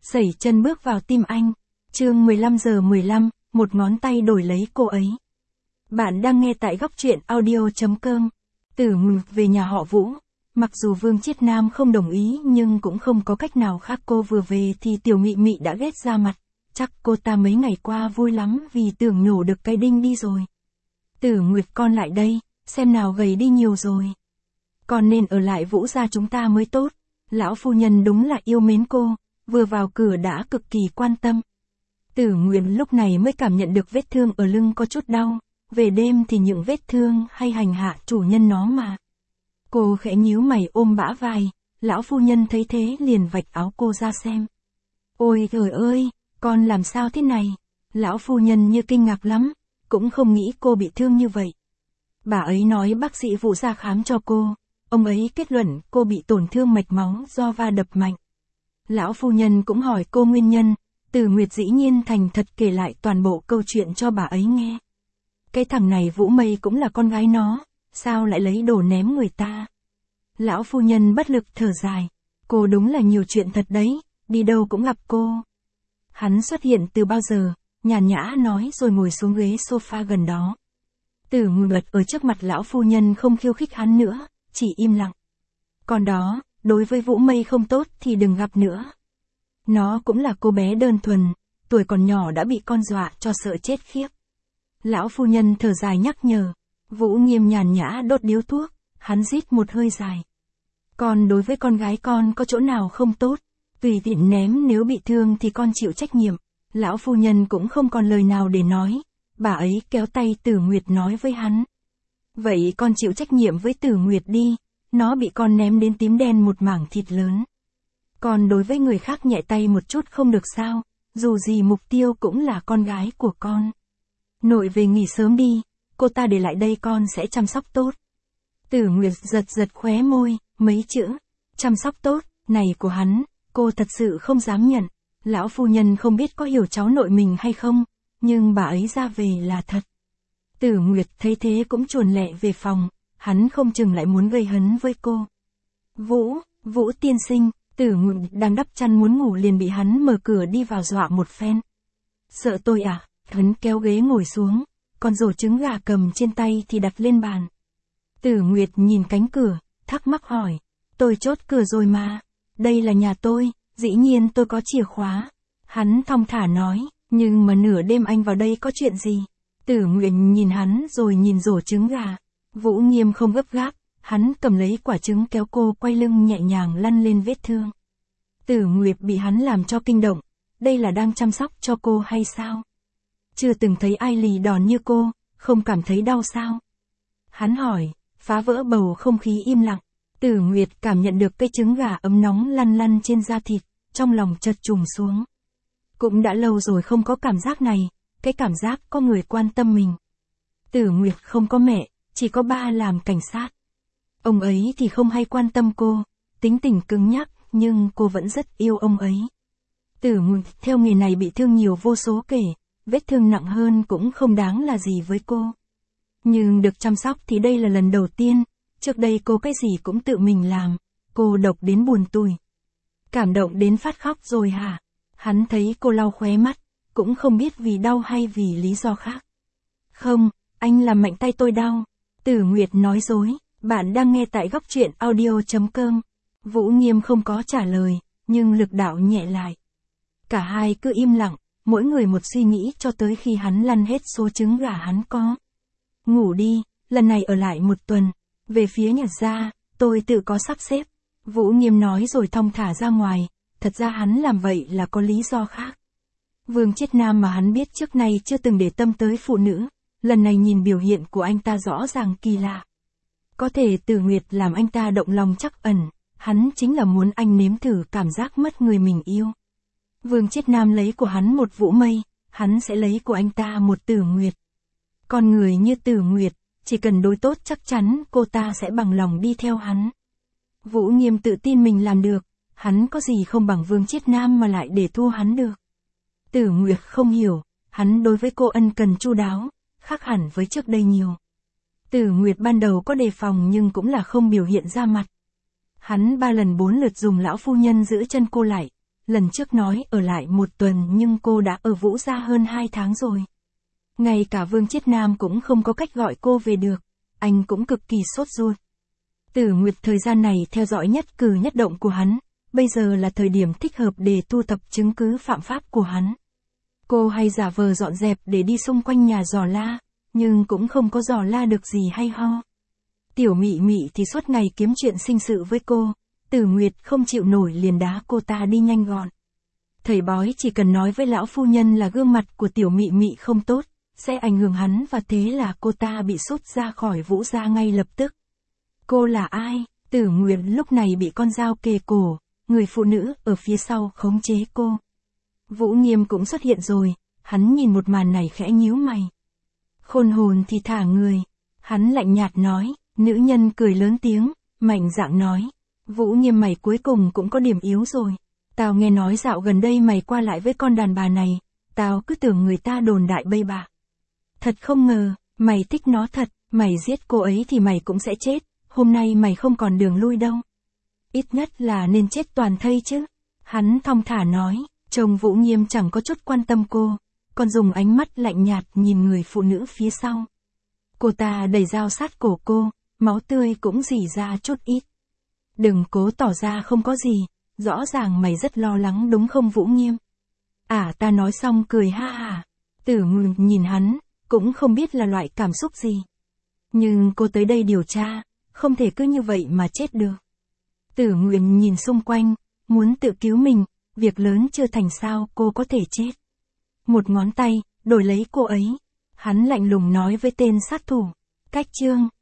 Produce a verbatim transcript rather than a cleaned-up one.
Sẩy chân bước vào tim anh. Chương mười lăm giờ mười lăm, một ngón tay đổi lấy cô ấy. Bạn đang nghe tại góc truyện audio chấm com. Tử Nguyệt về nhà họ Vũ. Mặc dù Vương Chiết Nam không đồng ý nhưng cũng không có cách nào khác, cô vừa về thì Tiểu Mị Mị đã ghét ra mặt. Chắc cô ta mấy ngày qua vui lắm vì tưởng nhổ được cái đinh đi rồi. Tử Nguyệt, con lại đây, xem nào gầy đi nhiều rồi. Con nên ở lại Vũ gia chúng ta mới tốt. Lão phu nhân đúng là yêu mến cô, vừa vào cửa đã cực kỳ quan tâm. Tử Nguyệt lúc này mới cảm nhận được vết thương ở lưng có chút đau, về đêm thì những vết thương hay hành hạ chủ nhân nó mà. Cô khẽ nhíu mày ôm bả vai, lão phu nhân thấy thế liền vạch áo cô ra xem. Ôi trời ơi, con làm sao thế này? Lão phu nhân như kinh ngạc lắm, cũng không nghĩ cô bị thương như vậy. Bà ấy nói bác sĩ Vũ ra khám cho cô, ông ấy kết luận cô bị tổn thương mạch máu do va đập mạnh. Lão phu nhân cũng hỏi cô nguyên nhân, Tử Nguyệt dĩ nhiên thành thật kể lại toàn bộ câu chuyện cho bà ấy nghe. Cái thằng này Vũ Mây cũng là con gái nó, sao lại lấy đồ ném người ta? Lão phu nhân bất lực thở dài, cô đúng là nhiều chuyện thật đấy, đi đâu cũng gặp cô. Hắn xuất hiện từ bao giờ, nhàn nhã nói rồi ngồi xuống ghế sofa gần đó. Tử Nguyệt ở trước mặt lão phu nhân không khiêu khích hắn nữa, chỉ im lặng. Còn đó, đối với Vũ Mây không tốt thì đừng gặp nữa. Nó cũng là cô bé đơn thuần, tuổi còn nhỏ đã bị con dọa cho sợ chết khiếp. Lão phu nhân thở dài nhắc nhở, Vũ Nghiêm nhàn nhã đốt điếu thuốc, hắn rít một hơi dài. Còn đối với con gái con có chỗ nào không tốt, tùy tiện ném, nếu bị thương thì con chịu trách nhiệm. Lão phu nhân cũng không còn lời nào để nói, bà ấy kéo tay Tử Nguyệt nói với hắn. Vậy con chịu trách nhiệm với Tử Nguyệt đi, nó bị con ném đến tím đen một mảng thịt lớn. Còn đối với người khác nhẹ tay một chút không được sao, dù gì mục tiêu cũng là con gái của con. Nội về nghỉ sớm đi, cô ta để lại đây con sẽ chăm sóc tốt. Tử Nguyệt giật giật khóe môi, mấy chữ, chăm sóc tốt, này của hắn, cô thật sự không dám nhận. Lão phu nhân không biết có hiểu cháu nội mình hay không, nhưng bà ấy ra về là thật. Tử Nguyệt thấy thế cũng chuồn lẹ về phòng, hắn không chừng lại muốn gây hấn với cô. Vũ, Vũ tiên sinh, Tử Nguyệt đang đắp chăn muốn ngủ liền bị hắn mở cửa đi vào dọa một phen. Sợ tôi à? Hắn kéo ghế ngồi xuống, còn rổ trứng gà cầm trên tay thì đặt lên bàn. Tử Nguyệt nhìn cánh cửa, thắc mắc hỏi, tôi chốt cửa rồi mà, đây là nhà tôi, dĩ nhiên tôi có chìa khóa. Hắn thong thả nói, nhưng mà nửa đêm anh vào đây có chuyện gì? Tử Nguyệt nhìn hắn rồi nhìn rổ trứng gà. Vũ Nghiêm không gấp gáp, hắn cầm lấy quả trứng kéo cô quay lưng nhẹ nhàng lăn lên vết thương. Tử Nguyệt bị hắn làm cho kinh động, đây là đang chăm sóc cho cô hay sao? Chưa từng thấy ai lì đòn như cô, không cảm thấy đau sao? Hắn hỏi, phá vỡ bầu không khí im lặng. Tử Nguyệt cảm nhận được cây trứng gà ấm nóng lăn lăn trên da thịt, trong lòng chợt trùng xuống. Cũng đã lâu rồi không có cảm giác này, cái cảm giác có người quan tâm mình. Tử Nguyệt không có mẹ, chỉ có ba làm cảnh sát. Ông ấy thì không hay quan tâm cô, tính tình cứng nhắc, nhưng cô vẫn rất yêu ông ấy. Tử Nguyệt theo nghề này bị thương nhiều vô số kể, vết thương nặng hơn cũng không đáng là gì với cô. Nhưng được chăm sóc thì đây là lần đầu tiên, trước đây cô cái gì cũng tự mình làm, cô độc đến buồn tủi. Cảm động đến phát khóc rồi hả? Hắn thấy cô lau khóe mắt, cũng không biết vì đau hay vì lý do khác. Không, anh làm mạnh tay tôi đau. Tử Nguyệt nói dối, bạn đang nghe tại góc truyện audio chấm com. Vũ Nghiêm không có trả lời, nhưng lực đạo nhẹ lại. Cả hai cứ im lặng, mỗi người một suy nghĩ cho tới khi hắn lăn hết số trứng gà hắn có. Ngủ đi, lần này ở lại một tuần. Về phía nhà gia, tôi tự có sắp xếp. Vũ Nghiêm nói rồi thong thả ra ngoài, thật ra hắn làm vậy là có lý do khác. Vương Chiết Nam mà hắn biết trước nay chưa từng để tâm tới phụ nữ, lần này nhìn biểu hiện của anh ta rõ ràng kỳ lạ. Có thể Tử Nguyệt làm anh ta động lòng trắc ẩn, hắn chính là muốn anh nếm thử cảm giác mất người mình yêu. Vương Chiết Nam lấy của hắn một Vũ Mây, hắn sẽ lấy của anh ta một Tử Nguyệt. Con người như Tử Nguyệt, chỉ cần đối tốt chắc chắn cô ta sẽ bằng lòng đi theo hắn. Vũ Nghiêm tự tin mình làm được, hắn có gì không bằng Vương Chiết Nam mà lại để thua hắn được. Tử Nguyệt không hiểu, hắn đối với cô ân cần chu đáo, khác hẳn với trước đây nhiều. Tử Nguyệt ban đầu có đề phòng nhưng cũng là không biểu hiện ra mặt. Hắn ba lần bốn lượt dùng lão phu nhân giữ chân cô lại, lần trước nói ở lại một tuần nhưng cô đã ở Vũ gia hơn hai tháng rồi. Ngay cả Vương Chiết Nam cũng không có cách gọi cô về được, anh cũng cực kỳ sốt ruột. Tử Nguyệt thời gian này theo dõi nhất cử nhất động của hắn, bây giờ là thời điểm thích hợp để thu thập chứng cứ phạm pháp của hắn. Cô hay giả vờ dọn dẹp để đi xung quanh nhà dò la, nhưng cũng không có dò la được gì hay ho. Tiểu Mị Mị thì suốt ngày kiếm chuyện sinh sự với cô, Tử Nguyệt không chịu nổi liền đá cô ta đi nhanh gọn. Thầy bói chỉ cần nói với lão phu nhân là gương mặt của Tiểu Mị Mị không tốt, sẽ ảnh hưởng hắn và thế là cô ta bị sút ra khỏi Vũ gia ngay lập tức. Cô là ai? Tử Nguyệt lúc này bị con dao kề cổ, người phụ nữ ở phía sau khống chế cô. Vũ Nghiêm cũng xuất hiện rồi, hắn nhìn một màn này khẽ nhíu mày. Khôn hồn thì thả người, hắn lạnh nhạt nói, nữ nhân cười lớn tiếng, mạnh dạn nói. Vũ Nghiêm mày cuối cùng cũng có điểm yếu rồi. Tao nghe nói dạo gần đây mày qua lại với con đàn bà này, tao cứ tưởng người ta đồn đại bậy bạ. Thật không ngờ, mày thích nó thật, mày giết cô ấy thì mày cũng sẽ chết, hôm nay mày không còn đường lui đâu. Ít nhất là nên chết toàn thây chứ. Hắn thong thả nói, chồng Vũ Nghiêm chẳng có chút quan tâm cô, còn dùng ánh mắt lạnh nhạt nhìn người phụ nữ phía sau. Cô ta đẩy dao sát cổ cô, máu tươi cũng rỉ ra chút ít. Đừng cố tỏ ra không có gì, rõ ràng mày rất lo lắng đúng không Vũ Nghiêm? À ta nói xong cười ha hả. Tử Nguyệt nhìn hắn, cũng không biết là loại cảm xúc gì. Nhưng cô tới đây điều tra, không thể cứ như vậy mà chết được. Tử Nguyệt nhìn xung quanh, muốn tự cứu mình, việc lớn chưa thành sao cô có thể chết. Một ngón tay, đổi lấy cô ấy. Hắn lạnh lùng nói với tên sát thủ. Cách chương.